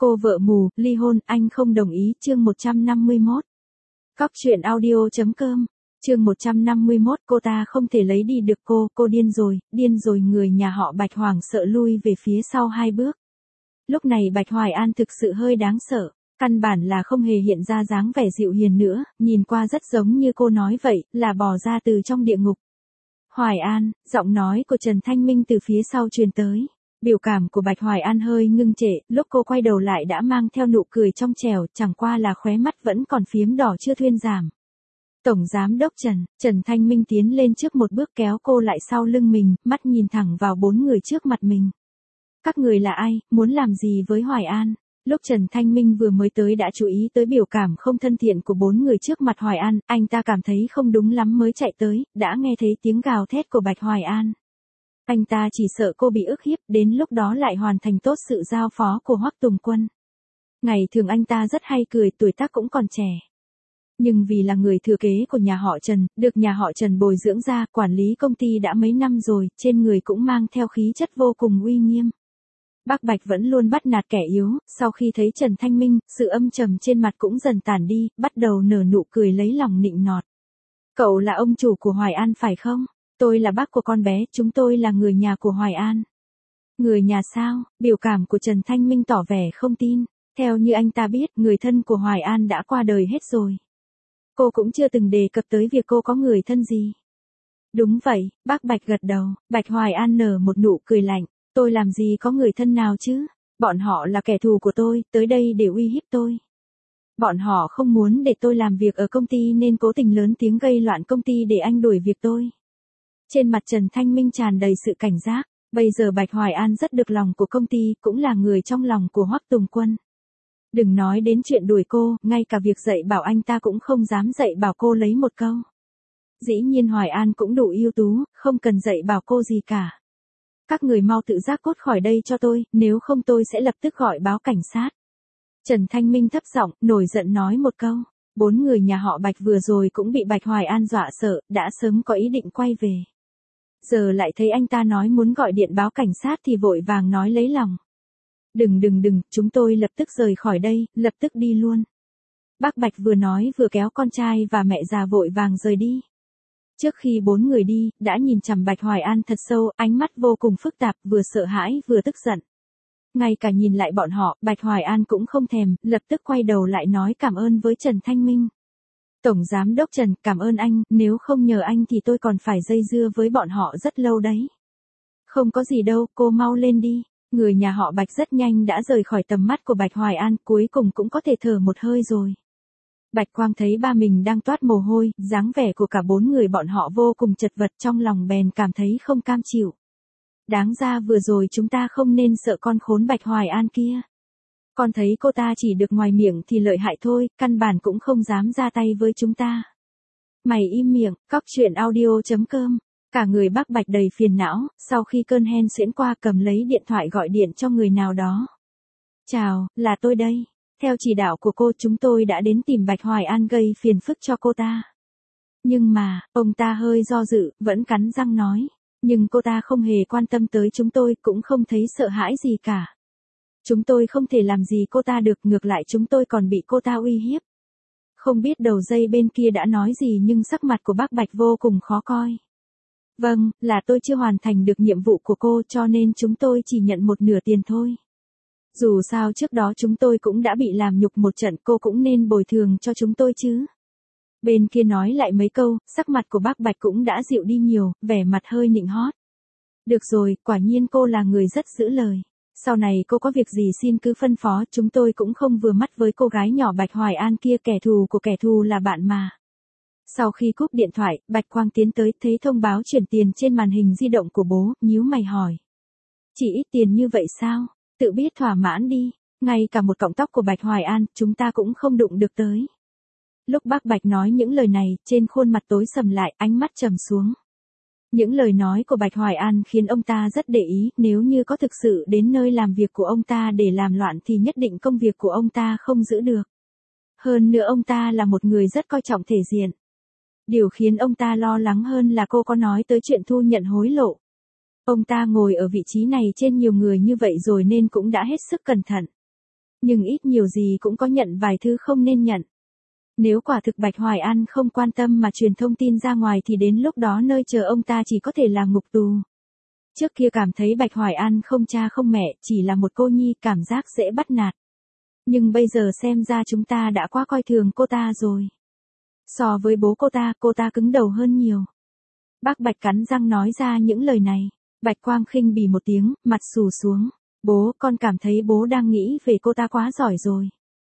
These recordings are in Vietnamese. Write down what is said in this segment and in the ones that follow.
Cô vợ mù, ly hôn, anh không đồng ý, chương 151. Cóc truyện audio.com, chương 151, cô ta không thể lấy đi được cô điên rồi, người nhà họ Bạch hoảng sợ lui về phía sau 2 bước. Lúc này Bạch Hoài An thực sự hơi đáng sợ, căn bản là không hề hiện ra dáng vẻ dịu hiền nữa, nhìn qua rất giống như cô nói vậy, là bò ra từ trong địa ngục. Hoài An, giọng nói của Trần Thanh Minh từ phía sau truyền tới. Biểu cảm của Bạch Hoài An hơi ngưng trệ, lúc cô quay đầu lại đã mang theo nụ cười trong trẻo, chẳng qua là khóe mắt vẫn còn phiếm đỏ chưa thuyên giảm. Tổng Giám đốc Trần Thanh Minh tiến lên trước một bước kéo cô lại sau lưng mình, mắt nhìn thẳng vào 4 người trước mặt mình. Các người là ai, muốn làm gì với Hoài An? Lúc Trần Thanh Minh vừa mới tới đã chú ý tới biểu cảm không thân thiện của 4 người trước mặt Hoài An, anh ta cảm thấy không đúng lắm mới chạy tới, đã nghe thấy tiếng gào thét của Bạch Hoài An. Anh ta chỉ sợ cô bị ức hiếp, đến lúc đó lại hoàn thành tốt sự giao phó của Hoắc Tùng Quân. Ngày thường anh ta rất hay cười, tuổi tác cũng còn trẻ. Nhưng vì là người thừa kế của nhà họ Trần, được nhà họ Trần bồi dưỡng ra, quản lý công ty đã mấy năm rồi, trên người cũng mang theo khí chất vô cùng uy nghiêm. Bác Bạch vẫn luôn bắt nạt kẻ yếu, sau khi thấy Trần Thanh Minh, sự âm trầm trên mặt cũng dần tản đi, bắt đầu nở nụ cười lấy lòng nịnh nọt. Cậu là ông chủ của Hoài An phải không? Tôi là bác của con bé, chúng tôi là người nhà của Hoài An. Người nhà sao? Biểu cảm của Trần Thanh Minh tỏ vẻ không tin. Theo như anh ta biết, người thân của Hoài An đã qua đời hết rồi. Cô cũng chưa từng đề cập tới việc cô có người thân gì. Đúng vậy, bác Bạch gật đầu, Bạch Hoài An nở một nụ cười lạnh. Tôi làm gì có người thân nào chứ? Bọn họ là kẻ thù của tôi, tới đây để uy hiếp tôi. Bọn họ không muốn để tôi làm việc ở công ty nên cố tình lớn tiếng gây loạn công ty để anh đuổi việc tôi. Trên mặt Trần Thanh Minh tràn đầy sự cảnh giác, bây giờ Bạch Hoài An rất được lòng của công ty, cũng là người trong lòng của Hoắc Tùng Quân. Đừng nói đến chuyện đuổi cô, ngay cả việc dạy bảo anh ta cũng không dám dạy bảo cô lấy một câu. Dĩ nhiên Hoài An cũng đủ ưu tú, không cần dạy bảo cô gì cả. Các người mau tự giác cút khỏi đây cho tôi, nếu không tôi sẽ lập tức gọi báo cảnh sát. Trần Thanh Minh thấp giọng, nổi giận nói một câu. 4 người nhà họ Bạch vừa rồi cũng bị Bạch Hoài An dọa sợ, đã sớm có ý định quay về. Giờ lại thấy anh ta nói muốn gọi điện báo cảnh sát thì vội vàng nói lấy lòng. Đừng, chúng tôi lập tức rời khỏi đây, lập tức đi luôn. Bác Bạch vừa nói vừa kéo con trai và mẹ già vội vàng rời đi. Trước khi 4 người đi, đã nhìn chằm Bạch Hoài An thật sâu, ánh mắt vô cùng phức tạp, vừa sợ hãi vừa tức giận. Ngay cả nhìn lại bọn họ, Bạch Hoài An cũng không thèm, lập tức quay đầu lại nói cảm ơn với Trần Thanh Minh. Tổng Giám đốc Trần, cảm ơn anh, nếu không nhờ anh thì tôi còn phải dây dưa với bọn họ rất lâu đấy. Không có gì đâu, cô mau lên đi. Người nhà họ Bạch rất nhanh đã rời khỏi tầm mắt của Bạch Hoài An, cuối cùng cũng có thể thở một hơi rồi. Bạch Quang thấy ba mình đang toát mồ hôi, dáng vẻ của cả 4 người bọn họ vô cùng chật vật, trong lòng bèn cảm thấy không cam chịu. Đáng ra vừa rồi chúng ta không nên sợ con khốn Bạch Hoài An kia. Con thấy cô ta chỉ được ngoài miệng thì lợi hại thôi, căn bản cũng không dám ra tay với chúng ta. Mày im miệng, cóc truyện audio.com. Cả người bác Bạch đầy phiền não, sau khi cơn hen suyễn qua cầm lấy điện thoại gọi điện cho người nào đó. Chào, là tôi đây. Theo chỉ đạo của cô chúng tôi đã đến tìm Bạch Hoài An gây phiền phức cho cô ta. Nhưng mà, ông ta hơi do dự, vẫn cắn răng nói. Nhưng cô ta không hề quan tâm tới chúng tôi, cũng không thấy sợ hãi gì cả. Chúng tôi không thể làm gì cô ta được, ngược lại chúng tôi còn bị cô ta uy hiếp. Không biết đầu dây bên kia đã nói gì nhưng sắc mặt của bác Bạch vô cùng khó coi. Vâng, là tôi chưa hoàn thành được nhiệm vụ của cô cho nên chúng tôi chỉ nhận một nửa tiền thôi. Dù sao trước đó chúng tôi cũng đã bị làm nhục một trận, cô cũng nên bồi thường cho chúng tôi chứ. Bên kia nói lại mấy câu, sắc mặt của bác Bạch cũng đã dịu đi nhiều, vẻ mặt hơi nịnh hót. Được rồi, quả nhiên cô là người rất giữ lời. Sau này cô có việc gì xin cứ phân phó, chúng tôi cũng không vừa mắt với cô gái nhỏ Bạch Hoài An kia, kẻ thù của kẻ thù là bạn mà. Sau khi cúp điện thoại, Bạch Quang tiến tới, thấy thông báo chuyển tiền trên màn hình di động của bố, nhíu mày hỏi. Chỉ ít tiền như vậy sao? Tự biết thỏa mãn đi, ngay cả một cọng tóc của Bạch Hoài An, chúng ta cũng không đụng được tới. Lúc bác Bạch nói những lời này, trên khuôn mặt tối sầm lại, ánh mắt trầm xuống. Những lời nói của Bạch Hoài An khiến ông ta rất để ý, nếu như có thực sự đến nơi làm việc của ông ta để làm loạn thì nhất định công việc của ông ta không giữ được. Hơn nữa ông ta là một người rất coi trọng thể diện. Điều khiến ông ta lo lắng hơn là cô có nói tới chuyện thu nhận hối lộ. Ông ta ngồi ở vị trí này trên nhiều người như vậy rồi nên cũng đã hết sức cẩn thận. Nhưng ít nhiều gì cũng có nhận vài thứ không nên nhận. Nếu quả thực Bạch Hoài An không quan tâm mà truyền thông tin ra ngoài thì đến lúc đó nơi chờ ông ta chỉ có thể là ngục tù. Trước kia cảm thấy Bạch Hoài An không cha không mẹ, chỉ là một cô nhi, cảm giác dễ bắt nạt. Nhưng bây giờ xem ra chúng ta đã quá coi thường cô ta rồi. So với bố cô ta cứng đầu hơn nhiều. Bác Bạch cắn răng nói ra những lời này. Bạch Quang khinh bỉ một tiếng, mặt xù xuống. Bố, con cảm thấy bố đang nghĩ về cô ta quá giỏi rồi.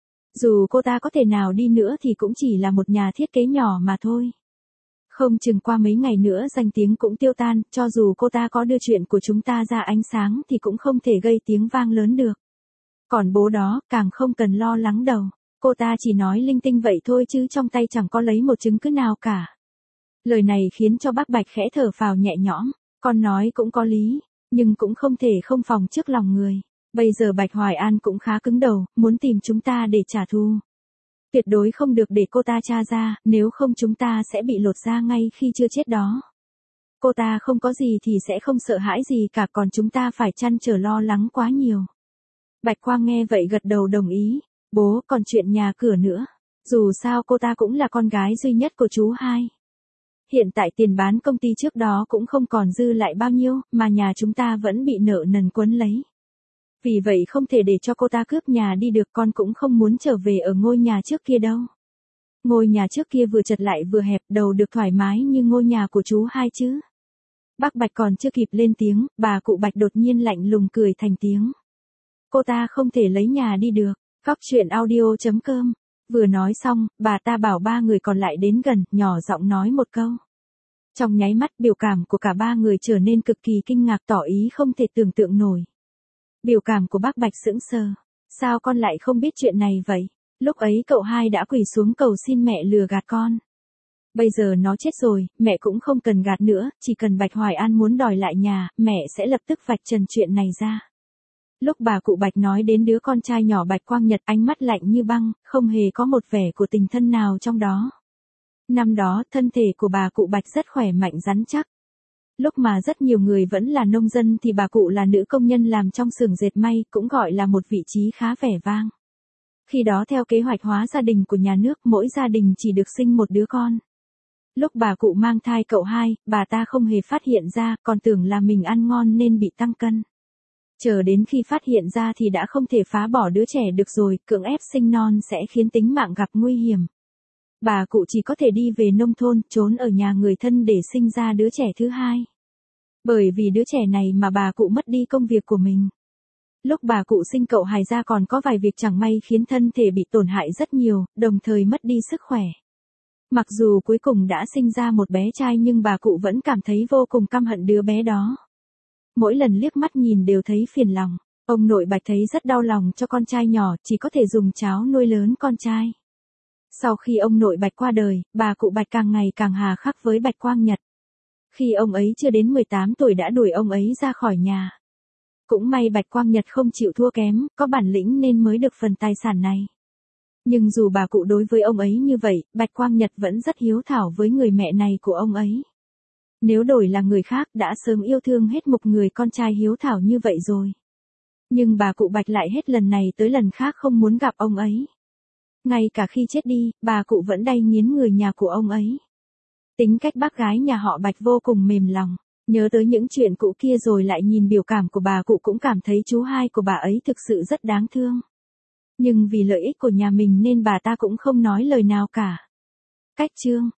Dù cô ta có thể nào đi nữa thì cũng chỉ là một nhà thiết kế nhỏ mà thôi. Không chừng qua mấy ngày nữa danh tiếng cũng tiêu tan, cho dù cô ta có đưa chuyện của chúng ta ra ánh sáng thì cũng không thể gây tiếng vang lớn được. Còn bố đó, càng không cần lo lắng đâu. Cô ta chỉ nói linh tinh vậy thôi chứ trong tay chẳng có lấy một chứng cứ nào cả. Lời này khiến cho bác Bạch khẽ thở phào nhẹ nhõm. Con nói cũng có lý, nhưng cũng không thể không phòng trước lòng người. Bây giờ Bạch Hoài An cũng khá cứng đầu, muốn tìm chúng ta để trả thù. Tuyệt đối không được để cô ta tra ra, nếu không chúng ta sẽ bị lột da ngay khi chưa chết đó. Cô ta không có gì thì sẽ không sợ hãi gì cả, còn chúng ta phải trăn trở lo lắng quá nhiều. Bạch Quang nghe vậy gật đầu đồng ý. Bố, còn chuyện nhà cửa nữa. Dù sao cô ta cũng là con gái duy nhất của chú hai. Hiện tại tiền bán công ty trước đó cũng không còn dư lại bao nhiêu, mà nhà chúng ta vẫn bị nợ nần quấn lấy. Vì vậy không thể để cho cô ta cướp nhà đi được, con cũng không muốn trở về ở ngôi nhà trước kia đâu. Ngôi nhà trước kia vừa chật lại vừa hẹp, đâu được thoải mái như ngôi nhà của chú hai chứ. Bác Bạch còn chưa kịp lên tiếng, bà cụ Bạch đột nhiên lạnh lùng cười thành tiếng. Cô ta không thể lấy nhà đi được. Cóc truyện audio.com. Vừa nói xong, bà ta bảo ba người còn lại đến gần, nhỏ giọng nói một câu. Trong nháy mắt biểu cảm của cả ba người trở nên cực kỳ kinh ngạc, tỏ ý không thể tưởng tượng nổi. Biểu cảm của bác Bạch sững sờ. Sao con lại không biết chuyện này vậy? Lúc ấy cậu hai đã quỳ xuống cầu xin mẹ lừa gạt con. Bây giờ nó chết rồi, mẹ cũng không cần gạt nữa, chỉ cần Bạch Hoài An muốn đòi lại nhà, mẹ sẽ lập tức vạch trần chuyện này ra. Lúc bà cụ Bạch nói đến đứa con trai nhỏ Bạch Quang Nhật, ánh mắt lạnh như băng, không hề có một vẻ của tình thân nào trong đó. Năm đó, thân thể của bà cụ Bạch rất khỏe mạnh rắn chắc. Lúc mà rất nhiều người vẫn là nông dân thì bà cụ là nữ công nhân làm trong xưởng dệt may, cũng gọi là một vị trí khá vẻ vang. Khi đó theo kế hoạch hóa gia đình của nhà nước, mỗi gia đình chỉ được sinh một đứa con. Lúc bà cụ mang thai cậu hai, bà ta không hề phát hiện ra, còn tưởng là mình ăn ngon nên bị tăng cân. Chờ đến khi phát hiện ra thì đã không thể phá bỏ đứa trẻ được rồi, cưỡng ép sinh non sẽ khiến tính mạng gặp nguy hiểm. Bà cụ chỉ có thể đi về nông thôn, trốn ở nhà người thân để sinh ra đứa trẻ thứ hai. Bởi vì đứa trẻ này mà bà cụ mất đi công việc của mình. Lúc bà cụ sinh cậu hài ra còn có vài việc chẳng may khiến thân thể bị tổn hại rất nhiều, đồng thời mất đi sức khỏe. Mặc dù cuối cùng đã sinh ra một bé trai nhưng bà cụ vẫn cảm thấy vô cùng căm hận đứa bé đó. Mỗi lần liếc mắt nhìn đều thấy phiền lòng. Ông nội Bạch thấy rất đau lòng cho con trai nhỏ, chỉ có thể dùng cháo nuôi lớn con trai. Sau khi ông nội Bạch qua đời, bà cụ Bạch càng ngày càng hà khắc với Bạch Quang Nhật. Khi ông ấy chưa đến 18 tuổi đã đuổi ông ấy ra khỏi nhà. Cũng may Bạch Quang Nhật không chịu thua kém, có bản lĩnh nên mới được phần tài sản này. Nhưng dù bà cụ đối với ông ấy như vậy, Bạch Quang Nhật vẫn rất hiếu thảo với người mẹ này của ông ấy. Nếu đổi là người khác đã sớm yêu thương hết một người con trai hiếu thảo như vậy rồi. Nhưng bà cụ Bạch lại hết lần này tới lần khác không muốn gặp ông ấy. Ngay cả khi chết đi, bà cụ vẫn đay nghiến người nhà của ông ấy. Tính cách bác gái nhà họ Bạch vô cùng mềm lòng. Nhớ tới những chuyện cũ kia rồi lại nhìn biểu cảm của bà cụ cũng cảm thấy chú hai của bà ấy thực sự rất đáng thương. Nhưng vì lợi ích của nhà mình nên bà ta cũng không nói lời nào cả. Cách chương